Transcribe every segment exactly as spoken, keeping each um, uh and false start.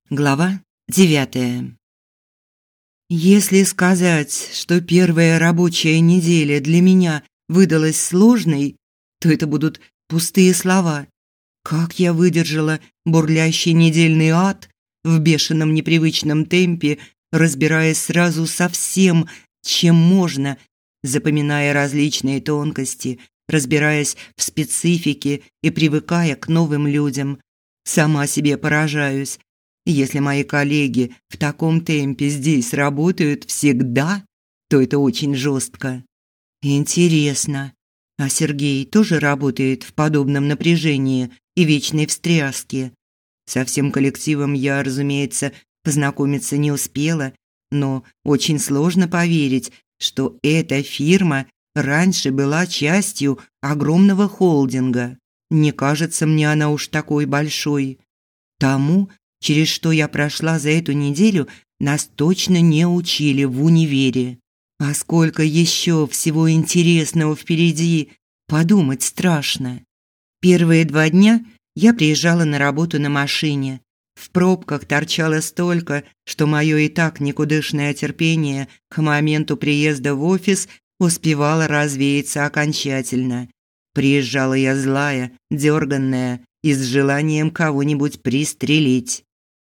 Глава девятая. Если сказать, что первая рабочая неделя для меня выдалась сложной, то это будут пустые слова. Как я выдержала бурлящий недельный ад в бешеном непривычном темпе, разбираясь сразу со всем, чем можно, запоминая различные тонкости, разбираясь в специфике и привыкая к новым людям. Сама себе поражаюсь. Если мои коллеги в таком темпе здесь работают всегда, то это очень жестко. Интересно, а Сергей тоже работает в подобном напряжении и вечной встряске? Со всем коллективом я, разумеется, познакомиться не успела, но очень сложно поверить, что эта фирма раньше была частью огромного холдинга. Не кажется мне она уж такой большой. Тому, через что я прошла за эту неделю, нас точно не учили в универе. А сколько еще всего интересного впереди, подумать страшно. Первые два дня я приезжала на работу на машине. В пробках торчало столько, что мое и так никудышное терпение к моменту приезда в офис успевало развеяться окончательно. Приезжала я злая, дерганная и с желанием кого-нибудь пристрелить.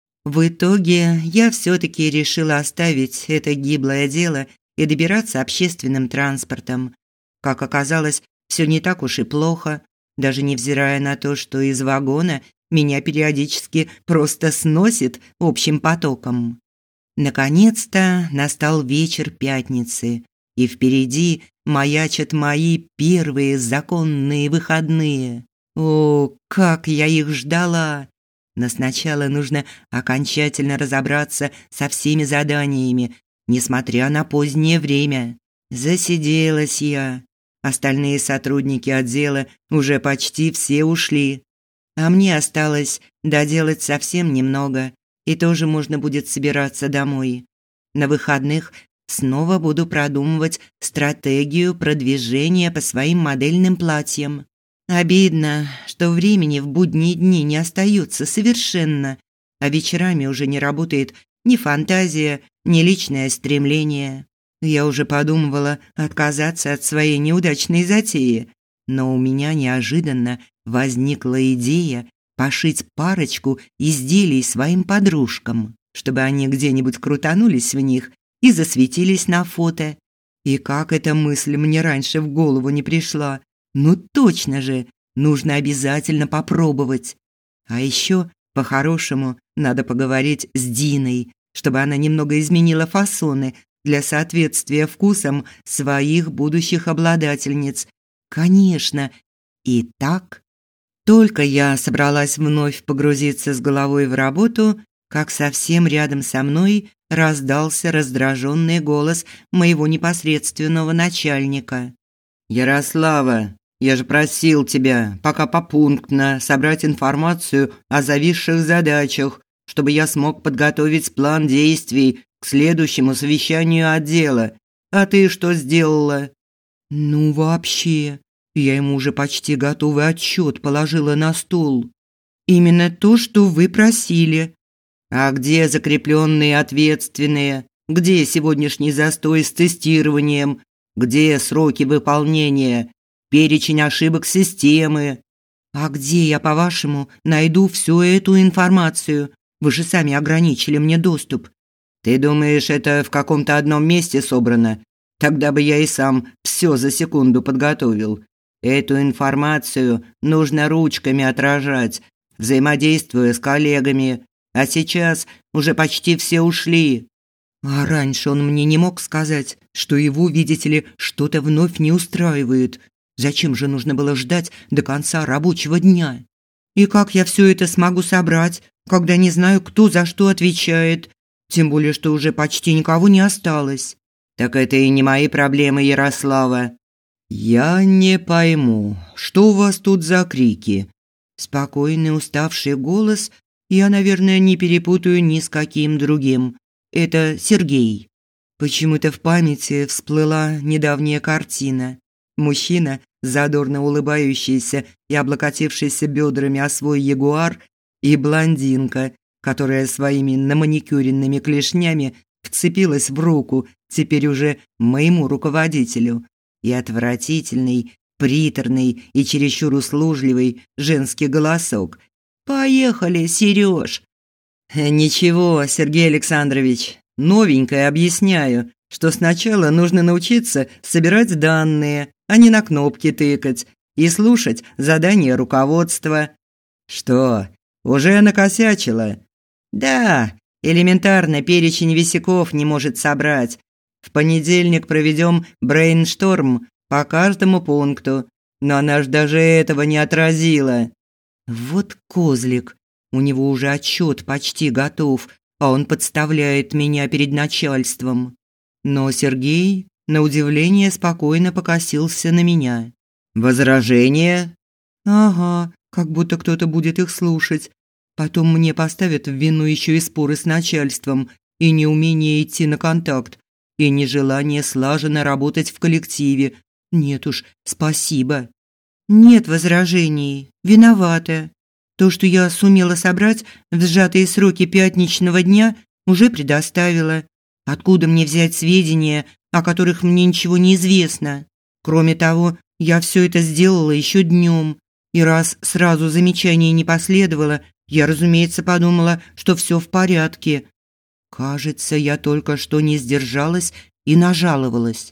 В итоге я все-таки решила оставить это гиблое дело и добираться общественным транспортом. Как оказалось, все не так уж и плохо, даже невзирая на то, что из вагона меня периодически просто сносит общим потоком. Наконец-то настал вечер пятницы, и впереди маячат мои первые законные выходные. О, как я их ждала! Но сначала нужно окончательно разобраться со всеми заданиями, несмотря на позднее время. Засиделась я. Остальные сотрудники отдела уже почти все ушли. А мне осталось доделать совсем немного, и тоже можно будет собираться домой. На выходных снова буду продумывать стратегию продвижения по своим модельным платьям. Обидно, что времени в будние дни не остается совершенно, а вечерами уже не работает ни фантазия, ни личное стремление. Я уже подумывала отказаться от своей неудачной затеи, но у меня неожиданно возникла идея пошить парочку изделий своим подружкам, чтобы они где-нибудь крутанулись в них и засветились на фото. И как эта мысль мне раньше в голову не пришла? Ну точно же, нужно обязательно попробовать. А еще, по-хорошему, надо поговорить с Диной, чтобы она немного изменила фасоны для соответствия вкусам своих будущих обладательниц. Конечно. И так, только я собралась вновь погрузиться с головой в работу, как совсем рядом со мной раздался раздраженный голос моего непосредственного начальника. «Ярослава, я же просил тебя пока попунктно собрать информацию о зависших задачах, чтобы я смог подготовить план действий к следующему совещанию отдела. А ты что сделала?» «Ну вообще, я ему уже почти готовый отчет положила на стол. Именно то, что вы просили». «А где закрепленные ответственные? Где сегодняшний застой с тестированием? Где сроки выполнения? Перечень ошибок системы?» «А где я, по-вашему, найду всю эту информацию? Вы же сами ограничили мне доступ». «Ты думаешь, это в каком-то одном месте собрано? Тогда бы я и сам все за секунду подготовил. Эту информацию нужно ручками отражать, взаимодействуя с коллегами. А сейчас уже почти все ушли». «А раньше он мне не мог сказать, что его, видите ли, что-то вновь не устраивает. Зачем же нужно было ждать до конца рабочего дня? И как я все это смогу собрать, когда не знаю, кто за что отвечает? Тем более, что уже почти никого не осталось». «Так это и не мои проблемы, Ярослава». «Я не пойму, что у вас тут за крики?» Спокойный, уставший голос я, наверное, не перепутаю ни с каким другим. Это Сергей. Почему-то в памяти всплыла недавняя картина. Мужчина, задорно улыбающийся и облокотившийся бедрами о свой ягуар, и блондинка, которая своими наманикюренными клешнями вцепилась в руку теперь уже моему руководителю, и отвратительный, приторный и чересчур услужливый женский голосок. «Поехали, Серёж!» «Ничего, Сергей Александрович, новенькое объясняю, что сначала нужно научиться собирать данные, а не на кнопки тыкать, и слушать задания руководства». «Что, уже накосячила?» «Да, элементарно перечень висяков не может собрать. В понедельник проведем брейншторм по каждому пункту, но она ж даже этого не отразила». Вот козлик, у него уже отчет почти готов, а он подставляет меня перед начальством. Но Сергей, на удивление, спокойно покосился на меня. «Возражения?» «Ага, как будто кто-то будет их слушать. Потом мне поставят в вину еще и споры с начальством, и неумение идти на контакт, и нежелание слаженно работать в коллективе. Нет уж, спасибо». «Нет возражений. Виновата. То, что я сумела собрать в сжатые сроки пятничного дня, уже предоставила. Откуда мне взять сведения, о которых мне ничего не известно? Кроме того, я все это сделала еще днем. И раз сразу замечаний не последовало, я, разумеется, подумала, что все в порядке. Кажется, я только что не сдержалась и нажаловалась.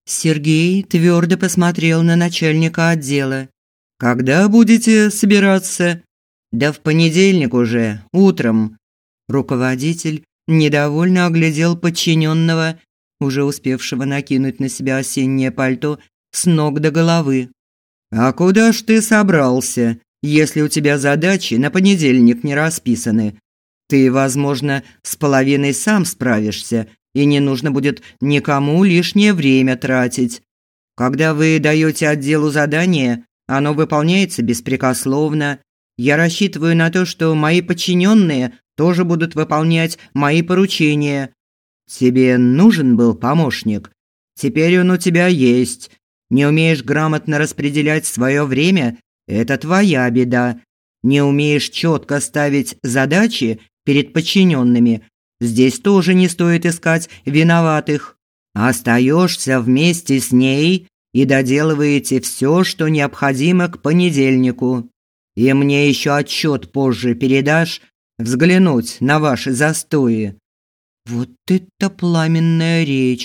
Сергей твердо посмотрел на начальника отдела. «Когда будете собираться?» «Да в понедельник уже, утром». Руководитель недовольно оглядел подчиненного, уже успевшего накинуть на себя осеннее пальто с ног до головы. «А куда ж ты собрался, если у тебя задачи на понедельник не расписаны? Ты, возможно, с половиной сам справишься, и не нужно будет никому лишнее время тратить. Когда вы даете отделу задание, оно выполняется беспрекословно. Я рассчитываю на то, что мои подчиненные тоже будут выполнять мои поручения. Тебе нужен был помощник? Теперь он у тебя есть. Не умеешь грамотно распределять свое время – это твоя беда. Не умеешь четко ставить задачи перед подчиненными – здесь тоже не стоит искать виноватых. Остаешься вместе с ней и доделываете все, что необходимо к понедельнику. И мне еще отчет позже передашь, взглянуть на ваши застои». Вот это пламенная речь!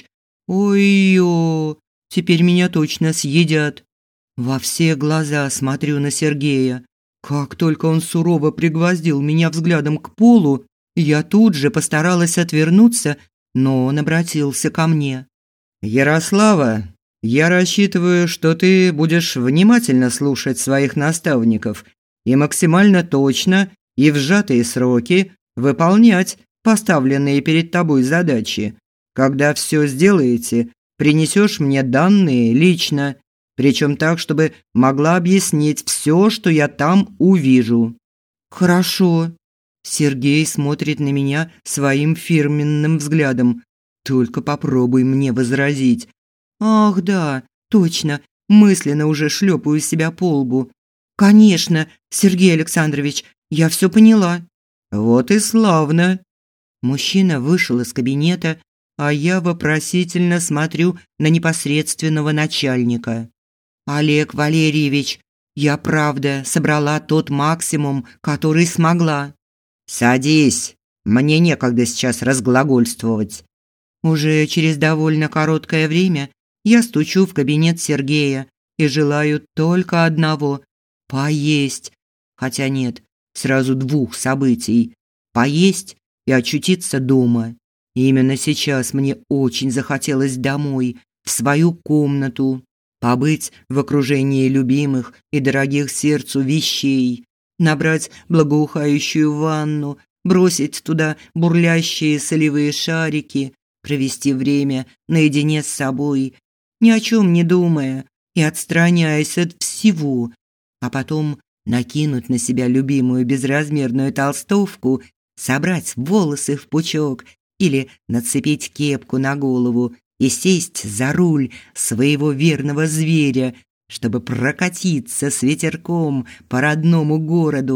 Ой-ё! Теперь меня точно съедят. Во все глаза смотрю на Сергея. Как только он сурово пригвоздил меня взглядом к полу, я тут же постаралась отвернуться, но он обратился ко мне. «Ярослава, я рассчитываю, что ты будешь внимательно слушать своих наставников и максимально точно и в сжатые сроки выполнять поставленные перед тобой задачи. Когда все сделаете, принесешь мне данные лично, причем так, чтобы могла объяснить все, что я там увижу». «Хорошо». Сергей смотрит на меня своим фирменным взглядом. Только попробуй мне возразить. Ах, да, точно, мысленно уже шлепаю себя по лбу. «Конечно, Сергей Александрович, я все поняла». «Вот и славно». Мужчина вышел из кабинета, а я вопросительно смотрю на непосредственного начальника. «Олег Валерьевич, я правда собрала тот максимум, который смогла». «Садись, мне некогда сейчас разглагольствовать». Уже через довольно короткое время я стучу в кабинет Сергея и желаю только одного – поесть. Хотя нет, сразу двух событий – поесть и очутиться дома. И именно сейчас мне очень захотелось домой, в свою комнату, побыть в окружении любимых и дорогих сердцу вещей, набрать благоухающую ванну, бросить туда бурлящие солевые шарики, провести время наедине с собой, ни о чем не думая и отстраняясь от всего, а потом накинуть на себя любимую безразмерную толстовку, собрать волосы в пучок или нацепить кепку на голову и сесть за руль своего верного зверя, чтобы прокатиться с ветерком по родному городу.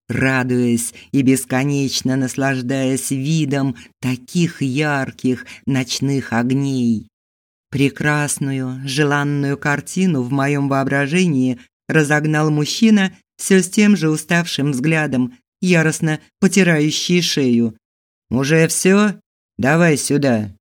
радуясь и бесконечно наслаждаясь видом таких ярких ночных огней. Прекрасную, желанную картину в моем воображении разогнал мужчина все с тем же уставшим взглядом, яростно потирающий шею. «Уже все? Давай сюда!»